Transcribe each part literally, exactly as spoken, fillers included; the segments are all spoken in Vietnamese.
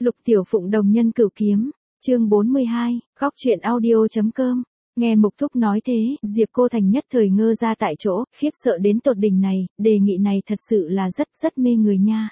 Lục Tiểu Phụng đồng nhân cửu kiếm, chương bốn mươi hai, góc truyện audio.com. Nghe Mục Thúc nói thế, Diệp Cô Thành nhất thời ngơ ra tại chỗ, khiếp sợ đến tột đỉnh này, đề nghị này thật sự là rất rất mê người nha.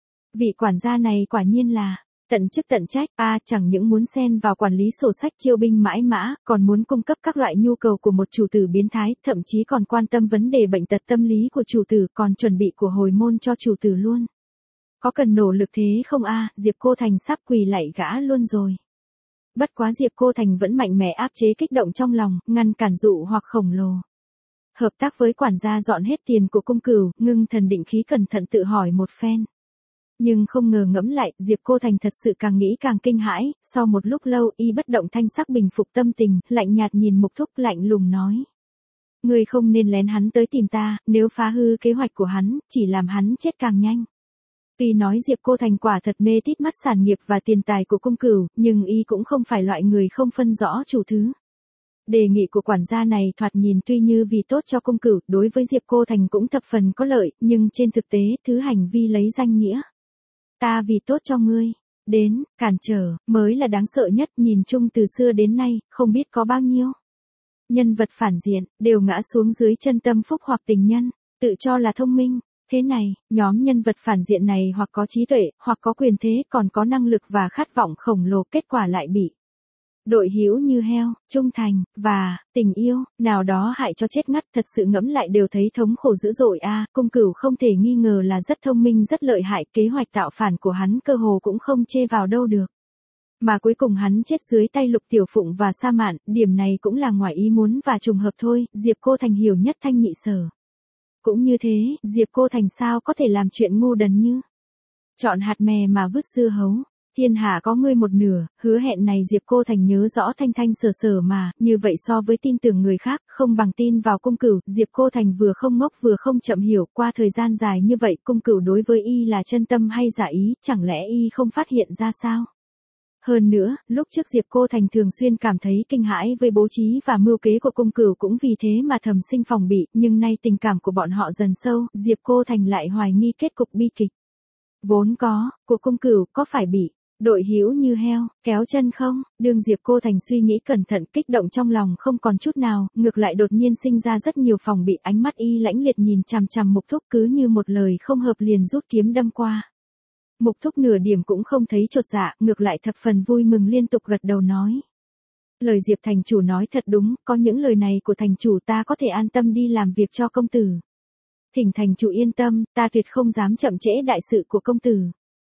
Vị quản gia này quả nhiên là tận chức tận trách, a à, chẳng những muốn xen vào quản lý sổ sách chiêu binh mãi mã, còn muốn cung cấp các loại nhu cầu của một chủ tử biến thái, thậm chí còn quan tâm vấn đề bệnh tật tâm lý của chủ tử, còn chuẩn bị của hồi môn cho chủ tử luôn. Có cần nỗ lực thế không a? À, Diệp Cô Thành sắp quỳ lạy gã luôn rồi. Bất quá Diệp Cô Thành vẫn mạnh mẽ áp chế kích động trong lòng, ngăn cản dụ hoặc khổng lồ. Hợp tác với quản gia dọn hết tiền của cung cửu, ngưng thần định khí cẩn thận tự hỏi một phen. Nhưng không ngờ ngẫm lại, Diệp Cô Thành thật sự càng nghĩ càng kinh hãi, sau một lúc lâu y bất động thanh sắc bình phục tâm tình, lạnh nhạt nhìn Mục Thúc lạnh lùng nói. Ngươi không nên lén hắn tới tìm ta, nếu phá hư kế hoạch của hắn, chỉ làm hắn chết càng nhanh. Tuy nói Diệp Cô Thành quả thật mê tít mắt sản nghiệp và tiền tài của cung cửu, nhưng y cũng không phải loại người không phân rõ chủ thứ. Đề nghị của quản gia này thoạt nhìn tuy như vì tốt cho cung cửu, đối với Diệp Cô Thành cũng thập phần có lợi, nhưng trên thực tế, thứ hành vi lấy danh nghĩa. Ta vì tốt cho ngươi, đến, cản trở, mới là đáng sợ nhất, nhìn chung từ xưa đến nay, không biết có bao nhiêu. Nhân vật phản diện, đều ngã xuống dưới chân tâm phúc hoặc tình nhân, tự cho là thông minh. Thế này, nhóm nhân vật phản diện này hoặc có trí tuệ, hoặc có quyền thế, còn có năng lực và khát vọng khổng lồ, kết quả lại bị đội hữu như heo, trung thành, và tình yêu, nào đó hại cho chết ngắt, thật sự ngẫm lại đều thấy thống khổ dữ dội a. À, cung cửu không thể nghi ngờ là rất thông minh rất lợi hại, kế hoạch tạo phản của hắn cơ hồ cũng không chê vào đâu được. Mà cuối cùng hắn chết dưới tay Lục Tiểu Phụng và Sa Mạn, điểm này cũng là ngoài ý muốn và trùng hợp thôi, Diệp Cô Thành hiểu nhất thanh nhị sở. Cũng như thế, Diệp Cô Thành sao có thể làm chuyện ngu đần như chọn hạt mè mà vứt dưa hấu. Thiên hạ có ngươi một nửa, hứa hẹn này Diệp Cô Thành nhớ rõ thanh thanh sở sở mà, như vậy so với tin tưởng người khác, không bằng tin vào cung cửu, Diệp Cô Thành vừa không ngốc vừa không chậm hiểu, qua thời gian dài như vậy cung cửu đối với y là chân tâm hay giả ý, chẳng lẽ y không phát hiện ra sao? Hơn nữa, lúc trước Diệp Cô Thành thường xuyên cảm thấy kinh hãi với bố trí và mưu kế của cung cửu cũng vì thế mà thầm sinh phòng bị, nhưng nay tình cảm của bọn họ dần sâu, Diệp Cô Thành lại hoài nghi kết cục bi kịch. Vốn có, của cung cửu có phải bị đội hữu như heo, kéo chân không? Đương Diệp Cô Thành suy nghĩ cẩn thận, kích động trong lòng không còn chút nào, ngược lại đột nhiên sinh ra rất nhiều phòng bị, ánh mắt y lãnh liệt nhìn chằm chằm Mục Thúc, cứ như một lời không hợp liền rút kiếm đâm qua. Mục Thúc nửa điểm cũng không thấy chột dạ, ngược lại thập phần vui mừng liên tục gật đầu nói. Lời Diệp thành chủ nói thật đúng, có những lời này của thành chủ ta có thể an tâm đi làm việc cho công tử. Thỉnh thành chủ yên tâm, ta tuyệt không dám chậm trễ đại sự của công tử.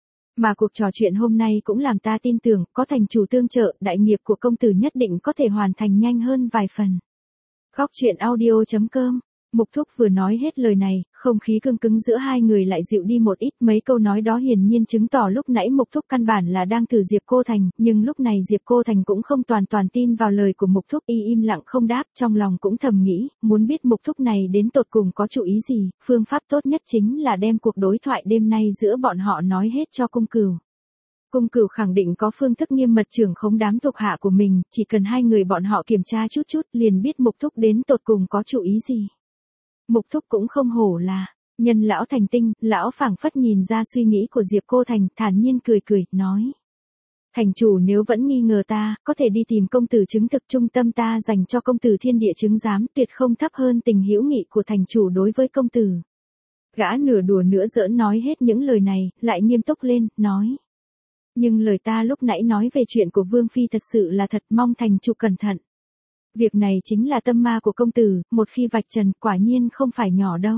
Mà cuộc trò chuyện hôm nay cũng làm ta tin tưởng, có thành chủ tương trợ, đại nghiệp của công tử nhất định có thể hoàn thành nhanh hơn vài phần. Góc truyện audio.com. Mục Thúc vừa nói hết lời này, không khí cứng cứng giữa hai người lại dịu đi một ít, mấy câu nói đó hiển nhiên chứng tỏ lúc nãy Mục Thúc căn bản là đang thử Diệp Cô Thành, nhưng lúc này Diệp Cô Thành cũng không toàn toàn tin vào lời của Mục Thúc, y im lặng không đáp, trong lòng cũng thầm nghĩ, muốn biết Mục Thúc này đến tột cùng có chủ ý gì, phương pháp tốt nhất chính là đem cuộc đối thoại đêm nay giữa bọn họ nói hết cho cung cửu. Cung cửu khẳng định có phương thức nghiêm mật trưởng khống đám thuộc hạ của mình, chỉ cần hai người bọn họ kiểm tra chút chút liền biết Mục Thúc đến tột cùng có chủ ý gì. Mục Thúc cũng không hổ là nhân lão thành tinh, lão phảng phất nhìn ra suy nghĩ của Diệp Cô Thành, thản nhiên cười cười, nói. Thành chủ nếu vẫn nghi ngờ ta, có thể đi tìm công tử chứng thực trung tâm ta dành cho công tử thiên địa chứng giám, tuyệt không thấp hơn tình hữu nghị của thành chủ đối với công tử. Gã nửa đùa nửa giỡn nói hết những lời này, lại nghiêm túc lên, nói. Nhưng lời ta lúc nãy nói về chuyện của Vương Phi thật sự là thật, mong thành chủ cẩn thận. Việc này chính là tâm ma của công tử, một khi vạch trần quả nhiên không phải nhỏ đâu.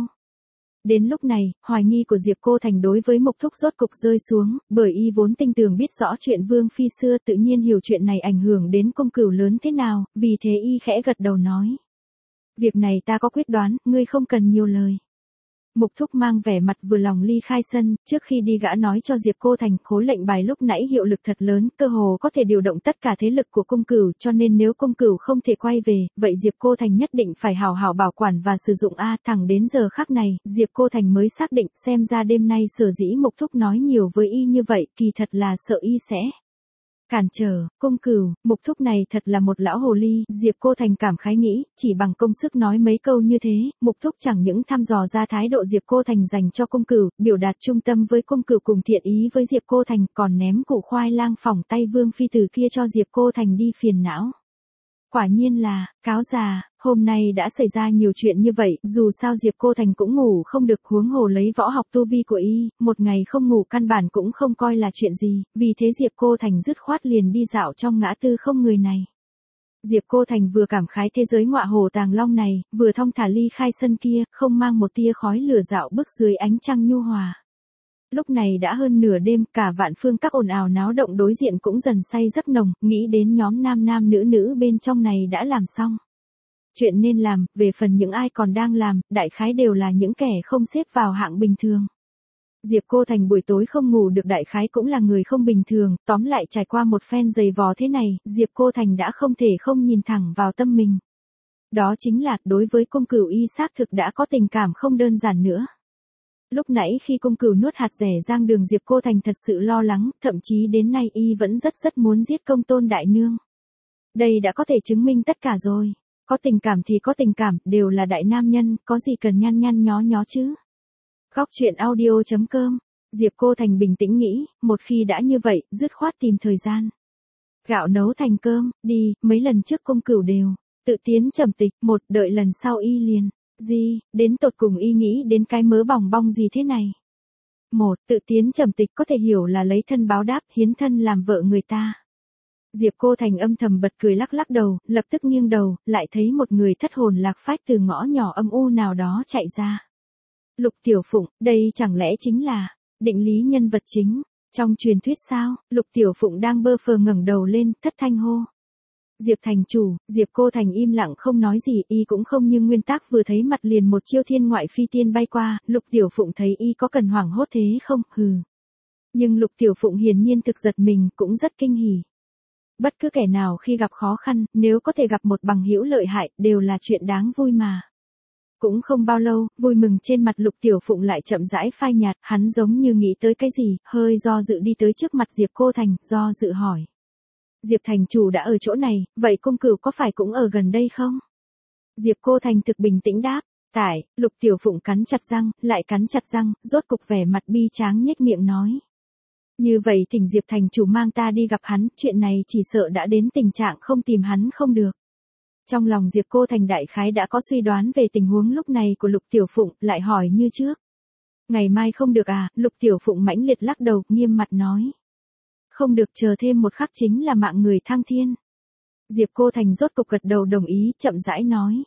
Đến lúc này, hoài nghi của Diệp Cô Thành đối với Mục Thúc rốt cục rơi xuống, bởi y vốn tinh tường biết rõ chuyện Vương Phi xưa, tự nhiên hiểu chuyện này ảnh hưởng đến cung cửu lớn thế nào, vì thế y khẽ gật đầu nói. Việc này ta có quyết đoán, ngươi không cần nhiều lời. Mục Thúc mang vẻ mặt vừa lòng ly khai sân, trước khi đi gã nói cho Diệp Cô Thành, khối lệnh bài lúc nãy hiệu lực thật lớn, cơ hồ có thể điều động tất cả thế lực của cung cửu, cho nên nếu cung cửu không thể quay về, vậy Diệp Cô Thành nhất định phải hào hào bảo quản và sử dụng a. Thẳng đến giờ khắc này, Diệp Cô Thành mới xác định, xem ra đêm nay sở dĩ Mục Thúc nói nhiều với y như vậy, kỳ thật là sợ y sẽ Cản trở, Cung Cửu, Mục Thúc này thật là một lão hồ ly, Diệp Cô Thành cảm khái nghĩ, chỉ bằng công sức nói mấy câu như thế, Mục Thúc chẳng những thăm dò ra thái độ Diệp Cô Thành dành cho Cung Cửu, biểu đạt trung tâm với Cung Cửu cùng thiện ý với Diệp Cô Thành, còn ném củ khoai lang phỏng tay Vương Phi Tử kia cho Diệp Cô Thành đi phiền não. Quả nhiên là, cáo già, hôm nay đã xảy ra nhiều chuyện như vậy, dù sao Diệp Cô Thành cũng ngủ không được, huống hồ lấy võ học tu vi của y, một ngày không ngủ căn bản cũng không coi là chuyện gì, vì thế Diệp Cô Thành dứt khoát liền đi dạo trong ngã tư không người này. Diệp Cô Thành vừa cảm khái thế giới ngọa hồ tàng long này, vừa thong thả ly khai sân kia, không mang một tia khói lửa dạo bước dưới ánh trăng nhu hòa. Lúc này đã hơn nửa đêm, cả Vạn Phương các ồn ào náo động đối diện cũng dần say giấc nồng, nghĩ đến nhóm nam nam nữ nữ bên trong này đã làm xong chuyện nên làm, về phần những ai còn đang làm, đại khái đều là những kẻ không xếp vào hạng bình thường. Diệp Cô Thành buổi tối không ngủ được đại khái cũng là người không bình thường, tóm lại trải qua một phen giày vò thế này, Diệp Cô Thành đã không thể không nhìn thẳng vào tâm mình. Đó chính là, đối với Cung Cửu y xác thực đã có tình cảm không đơn giản nữa. Lúc nãy khi Cung Cửu nuốt hạt rẻ rang đường, Diệp Cô Thành thật sự lo lắng, thậm chí đến nay y vẫn rất rất muốn giết Công Tôn đại nương. Đây đã có thể chứng minh tất cả rồi. Có tình cảm thì có tình cảm, đều là đại nam nhân, có gì cần nhăn nhăn nhó nhó chứ. Góc truyện audio chấm com. Diệp Cô Thành bình tĩnh nghĩ, một khi đã như vậy, dứt khoát tìm thời gian. Gạo nấu thành cơm, đi, mấy lần trước Cung Cửu đều tự tiến trầm tịch, một đợi lần sau y liền. Gì, đến tột cùng y nghĩ đến cái mớ bỏng bong gì thế này. Một, tự tiến trầm tịch có thể hiểu là lấy thân báo đáp, hiến thân làm vợ người ta. Diệp Cô Thành âm thầm bật cười lắc lắc đầu, lập tức nghiêng đầu, lại thấy một người thất hồn lạc phách từ ngõ nhỏ âm u nào đó chạy ra. Lục Tiểu Phụng, đây chẳng lẽ chính là định lý nhân vật chính, trong truyền thuyết sao? Lục Tiểu Phụng đang bơ phờ ngẩng đầu lên, thất thanh hô. Diệp thành chủ, Diệp Cô Thành im lặng không nói gì, y cũng không như nguyên tắc vừa thấy mặt liền một chiêu thiên ngoại phi tiên bay qua, Lục Tiểu Phụng thấy y có cần hoảng hốt thế không, hừ. Nhưng Lục Tiểu Phụng hiển nhiên thực giật mình, cũng rất kinh hỉ. Bất cứ kẻ nào khi gặp khó khăn, nếu có thể gặp một bằng hữu lợi hại, đều là chuyện đáng vui mà. Cũng không bao lâu, vui mừng trên mặt Lục Tiểu Phụng lại chậm rãi phai nhạt, hắn giống như nghĩ tới cái gì, hơi do dự đi tới trước mặt Diệp Cô Thành, do dự hỏi. Diệp thành chủ đã ở chỗ này, vậy Cung Cửu có phải cũng ở gần đây không? Diệp Cô Thành thực bình tĩnh đáp, tại, Lục Tiểu Phụng cắn chặt răng, lại cắn chặt răng, rốt cục vẻ mặt bi tráng nhếch miệng nói. Như vậy thỉnh Diệp thành chủ mang ta đi gặp hắn, chuyện này chỉ sợ đã đến tình trạng không tìm hắn không được. Trong lòng Diệp Cô Thành đại khái đã có suy đoán về tình huống lúc này của Lục Tiểu Phụng, lại hỏi như trước. Ngày mai không được à, Lục Tiểu Phụng mãnh liệt lắc đầu, nghiêm mặt nói. Không được, chờ thêm một khắc chính là mạng người thăng thiên. Diệp Cô Thành rốt cục gật đầu đồng ý, chậm rãi nói.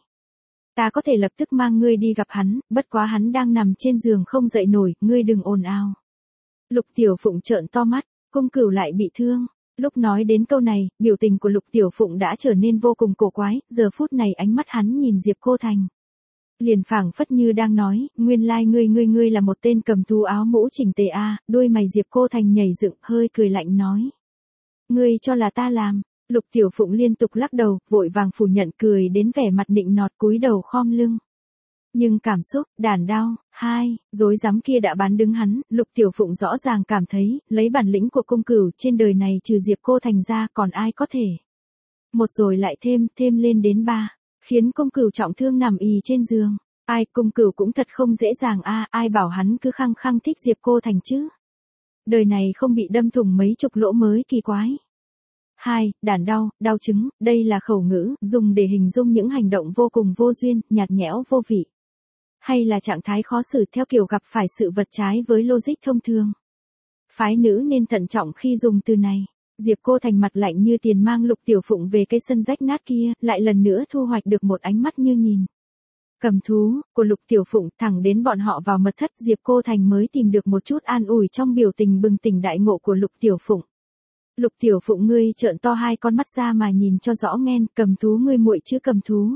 Ta có thể lập tức mang ngươi đi gặp hắn, bất quá hắn đang nằm trên giường không dậy nổi, ngươi đừng ồn ào. Lục Tiểu Phụng trợn to mắt, Cung Cửu lại bị thương. Lúc nói đến câu này, biểu tình của Lục Tiểu Phụng đã trở nên vô cùng cổ quái, giờ phút này ánh mắt hắn nhìn Diệp Cô Thành. Liền phảng phất như đang nói, nguyên lai like ngươi ngươi ngươi là một tên cầm thú áo mũ chỉnh tề a, à, đôi mày Diệp Cô Thành nhảy dựng, hơi cười lạnh nói. Ngươi cho là ta làm, Lục Tiểu Phụng liên tục lắc đầu, vội vàng phủ nhận, cười đến vẻ mặt nịnh nọt, cúi đầu khom lưng. Nhưng cảm xúc, đàn đau, hai, dối rắm kia đã bán đứng hắn, Lục Tiểu Phụng rõ ràng cảm thấy, lấy bản lĩnh của Cung Cửu trên đời này trừ Diệp Cô Thành ra còn ai có thể. Một rồi lại thêm, thêm lên đến ba, khiến Cung Cửu trọng thương nằm ì trên giường. Ai, Cung Cửu cũng thật không dễ dàng a, à, ai bảo hắn cứ khăng khăng thích Diệp Cô Thành chứ. Đời này không bị đâm thủng mấy chục lỗ mới kỳ quái. Hai, đàn đau, đau chứng, đây là khẩu ngữ, dùng để hình dung những hành động vô cùng vô duyên, nhạt nhẽo vô vị. Hay là trạng thái khó xử theo kiểu gặp phải sự vật trái với logic thông thường. Phái nữ nên thận trọng khi dùng từ này. Diệp Cô Thành mặt lạnh như tiền mang Lục Tiểu Phụng về cái sân rách nát kia, lại lần nữa thu hoạch được một ánh mắt như nhìn. Cầm thú, của Lục Tiểu Phụng, thẳng đến bọn họ vào mật thất, Diệp Cô Thành mới tìm được một chút an ủi trong biểu tình bừng tỉnh đại ngộ của Lục Tiểu Phụng. Lục Tiểu Phụng ngươi trợn to hai con mắt ra mà nhìn cho rõ nghen, cầm thú ngươi muội chứ cầm thú.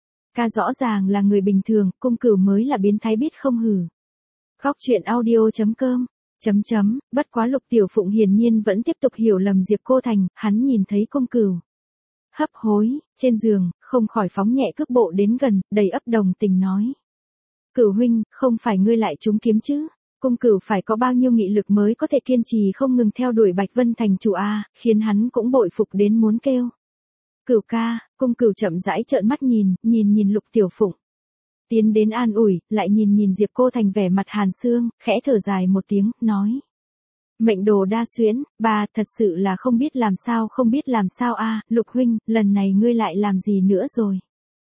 Ca rõ ràng là người bình thường, Cung Cửu mới là biến thái biết không hử. Góc truyện audio chấm com, chấm chấm, bất quá Lục Tiểu Phụng hiển nhiên vẫn tiếp tục hiểu lầm Diệp Cô Thành, hắn nhìn thấy Cung Cửu hấp hối, trên giường, không khỏi phóng nhẹ cước bộ đến gần, đầy ấp đồng tình nói. Cửu huynh, không phải ngươi lại trúng kiếm chứ? Cung Cửu phải có bao nhiêu nghị lực mới có thể kiên trì không ngừng theo đuổi Bạch Vân thành chủ a, khiến hắn cũng bội phục đến muốn kêu. Cửu ca, Cung Cửu chậm rãi trợn mắt nhìn, nhìn nhìn Lục Tiểu Phụng. Tiến đến an ủi, lại nhìn nhìn Diệp Cô Thành vẻ mặt hàn xương, khẽ thở dài một tiếng, nói. Mệnh đồ đa xuyễn, bà thật sự là không biết làm sao không biết làm sao a, Lục huynh, lần này ngươi lại làm gì nữa rồi.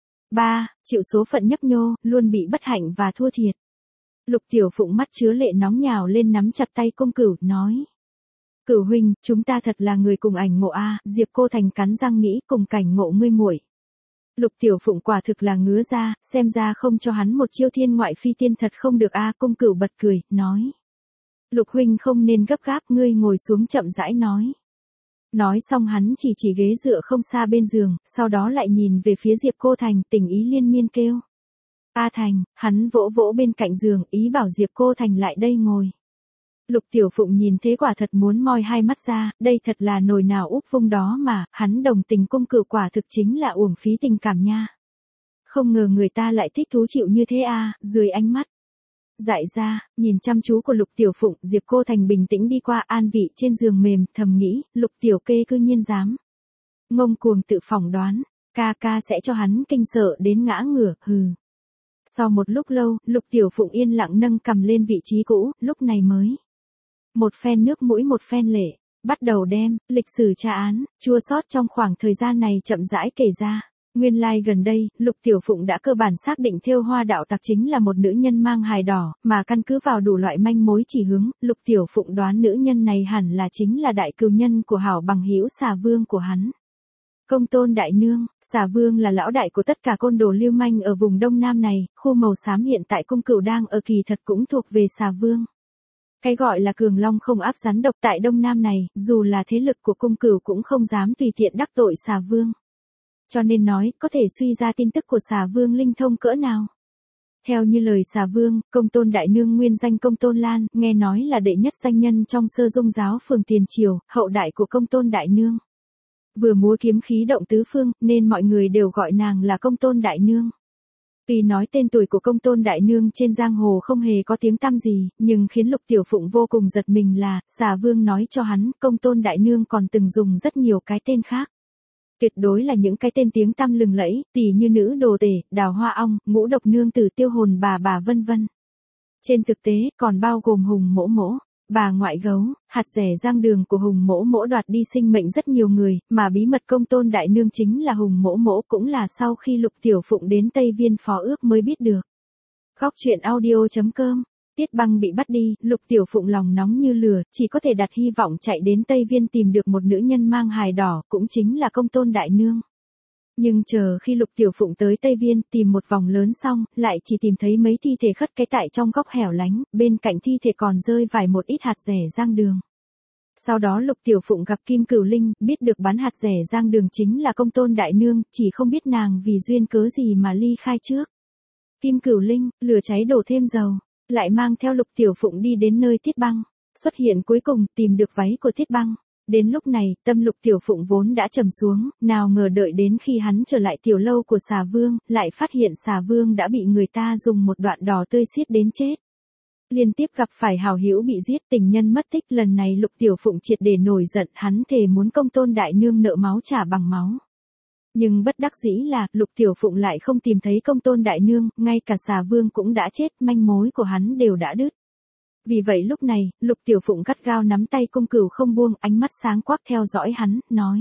Ba, chịu số phận nhấp nhô, luôn bị bất hạnh và thua thiệt. Lục Tiểu Phụng mắt chứa lệ nóng nhào lên nắm chặt tay Cung Cửu, nói. Cửu huynh, chúng ta thật là người cùng ảnh ngộ a, Diệp Cô Thành cắn răng nghĩ cùng cảnh ngộ ngươi muội. Lục Tiểu Phụng quả thực là ngứa ra, xem ra không cho hắn một chiêu thiên ngoại phi tiên thật không được a, Cung Cửu bật cười, nói. Lục huynh không nên gấp gáp, ngươi ngồi xuống chậm rãi nói. Nói xong hắn chỉ chỉ ghế dựa không xa bên giường, sau đó lại nhìn về phía Diệp Cô Thành, tình ý liên miên kêu. A Thành, hắn vỗ vỗ bên cạnh giường, ý bảo Diệp Cô Thành lại đây ngồi. Lục Tiểu Phụng nhìn thế quả thật muốn moi hai mắt ra, đây thật là nồi nào úp vung đó mà, hắn đồng tình Cung Cửu quả thực chính là uổng phí tình cảm nha. Không ngờ người ta lại thích thú chịu như thế a, dưới ánh mắt. Dại ra, nhìn chăm chú của Lục Tiểu Phụng, Diệp Cô Thành bình tĩnh đi qua an vị trên giường mềm, thầm nghĩ, Lục Tiểu Kê cư nhiên dám. Ngông cuồng tự phỏng đoán, ca ca sẽ cho hắn kinh sợ đến ngã ngửa, hừ. Sau một lúc lâu, Lục Tiểu Phụng yên lặng nâng cầm lên vị trí cũ, lúc này mới. Một phen nước mũi một phen lệ, bắt đầu đem, lịch sử tra án, chua xót trong khoảng thời gian này chậm rãi kể ra. Nguyên lai like gần đây, Lục Tiểu Phụng đã cơ bản xác định Thêu Hoa đạo tặc chính là một nữ nhân mang hài đỏ, mà căn cứ vào đủ loại manh mối chỉ hướng, Lục Tiểu Phụng đoán nữ nhân này hẳn là chính là đại cừu nhân của hảo bằng hữu Xà Vương của hắn. Công Tôn Đại Nương, Xà Vương là lão đại của tất cả côn đồ lưu manh ở vùng Đông Nam này, khu màu xám hiện tại Cung Cửu đang ở kỳ thật cũng thuộc về Xà Vương. Cái gọi là cường long không áp rắn độc tại Đông Nam này, dù là thế lực của Cung Cửu cũng không dám tùy tiện đắc tội Xà Vương. Cho nên nói, có thể suy ra tin tức của Xà Vương linh thông cỡ nào. Theo như lời Xà Vương, Công Tôn Đại Nương nguyên danh Công Tôn Lan, nghe nói là đệ nhất danh nhân trong Sơ Dung giáo phường Tiền Triều, hậu đại của Công Tôn Đại Nương. Vừa múa kiếm khí động tứ phương, nên mọi người đều gọi nàng là Công Tôn Đại Nương. Tuy nói tên tuổi của Công Tôn Đại Nương trên giang hồ không hề có tiếng tăm gì, nhưng khiến Lục Tiểu Phụng vô cùng giật mình là, Xà Vương nói cho hắn, Công Tôn Đại Nương còn từng dùng rất nhiều cái tên khác. Tuyệt đối là những cái tên tiếng tăm lừng lẫy, tỉ như nữ đồ tể, đào hoa ong, ngũ độc nương tử, tiêu hồn bà bà vân vân. Trên thực tế, còn bao gồm Hùng Mỗ Mỗ, bà ngoại gấu, hạt rẻ giang đường của Hùng Mỗ Mỗ đoạt đi sinh mệnh rất nhiều người, mà bí mật Công Tôn Đại Nương chính là Hùng Mỗ Mỗ cũng là sau khi Lục Tiểu Phụng đến Tây Viên phó ước mới biết được. Góc truyện audio chấm com. Tiết Băng bị bắt đi, Lục Tiểu Phụng lòng nóng như lửa, chỉ có thể đặt hy vọng chạy đến Tây Viên tìm được một nữ nhân mang hài đỏ, cũng chính là Công Tôn Đại Nương. Nhưng chờ khi Lục Tiểu Phụng tới Tây Viên tìm một vòng lớn xong, lại chỉ tìm thấy mấy thi thể khất cái tại trong góc hẻo lánh, bên cạnh thi thể còn rơi vài một ít hạt rẻ giang đường. Sau đó Lục Tiểu Phụng gặp Kim Cửu Linh, biết được bán hạt rẻ giang đường chính là Công Tôn Đại Nương, chỉ không biết nàng vì duyên cớ gì mà ly khai trước. Kim Cửu Linh, lửa cháy đổ thêm dầu. Lại mang theo Lục Tiểu Phụng đi đến nơi Tiết Băng, xuất hiện cuối cùng tìm được váy của Tiết Băng. Đến lúc này, tâm Lục Tiểu Phụng vốn đã trầm xuống, nào ngờ đợi đến khi hắn trở lại tiểu lâu của Xà Vương, lại phát hiện Xà Vương đã bị người ta dùng một đoạn đỏ tươi xiết đến chết. Liên tiếp gặp phải hảo hữu bị giết, tình nhân mất tích, lần này Lục Tiểu Phụng triệt để nổi giận, hắn thề muốn Công Tôn Đại Nương nợ máu trả bằng máu. Nhưng bất đắc dĩ là, Lục Tiểu Phụng lại không tìm thấy Công Tôn Đại Nương, ngay cả Xà Vương cũng đã chết, manh mối của hắn đều đã đứt. Vì vậy lúc này, Lục Tiểu Phụng gắt gao nắm tay Cung Cửu không buông, ánh mắt sáng quắc theo dõi hắn, nói.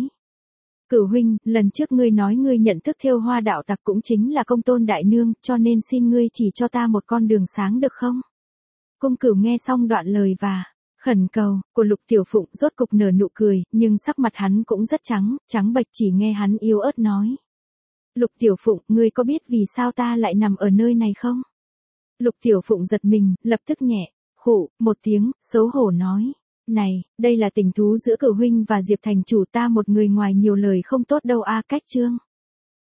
Cửu huynh, lần trước ngươi nói ngươi nhận thức Thêu Hoa đạo tặc cũng chính là Công Tôn Đại Nương, cho nên xin ngươi chỉ cho ta một con đường sáng được không? Cung Cửu nghe xong đoạn lời và khẩn cầu của Lục Tiểu Phụng, rốt cục nở nụ cười, nhưng sắc mặt hắn cũng rất trắng, trắng bệch, chỉ nghe hắn yếu ớt nói. Lục Tiểu Phụng, ngươi có biết vì sao ta lại nằm ở nơi này không? Lục Tiểu Phụng giật mình, lập tức nhẹ, khụ, một tiếng, xấu hổ nói. Này, đây là tình thú giữa Cửu huynh và Diệp thành chủ, ta một người ngoài nhiều lời không tốt đâu a, cách chương.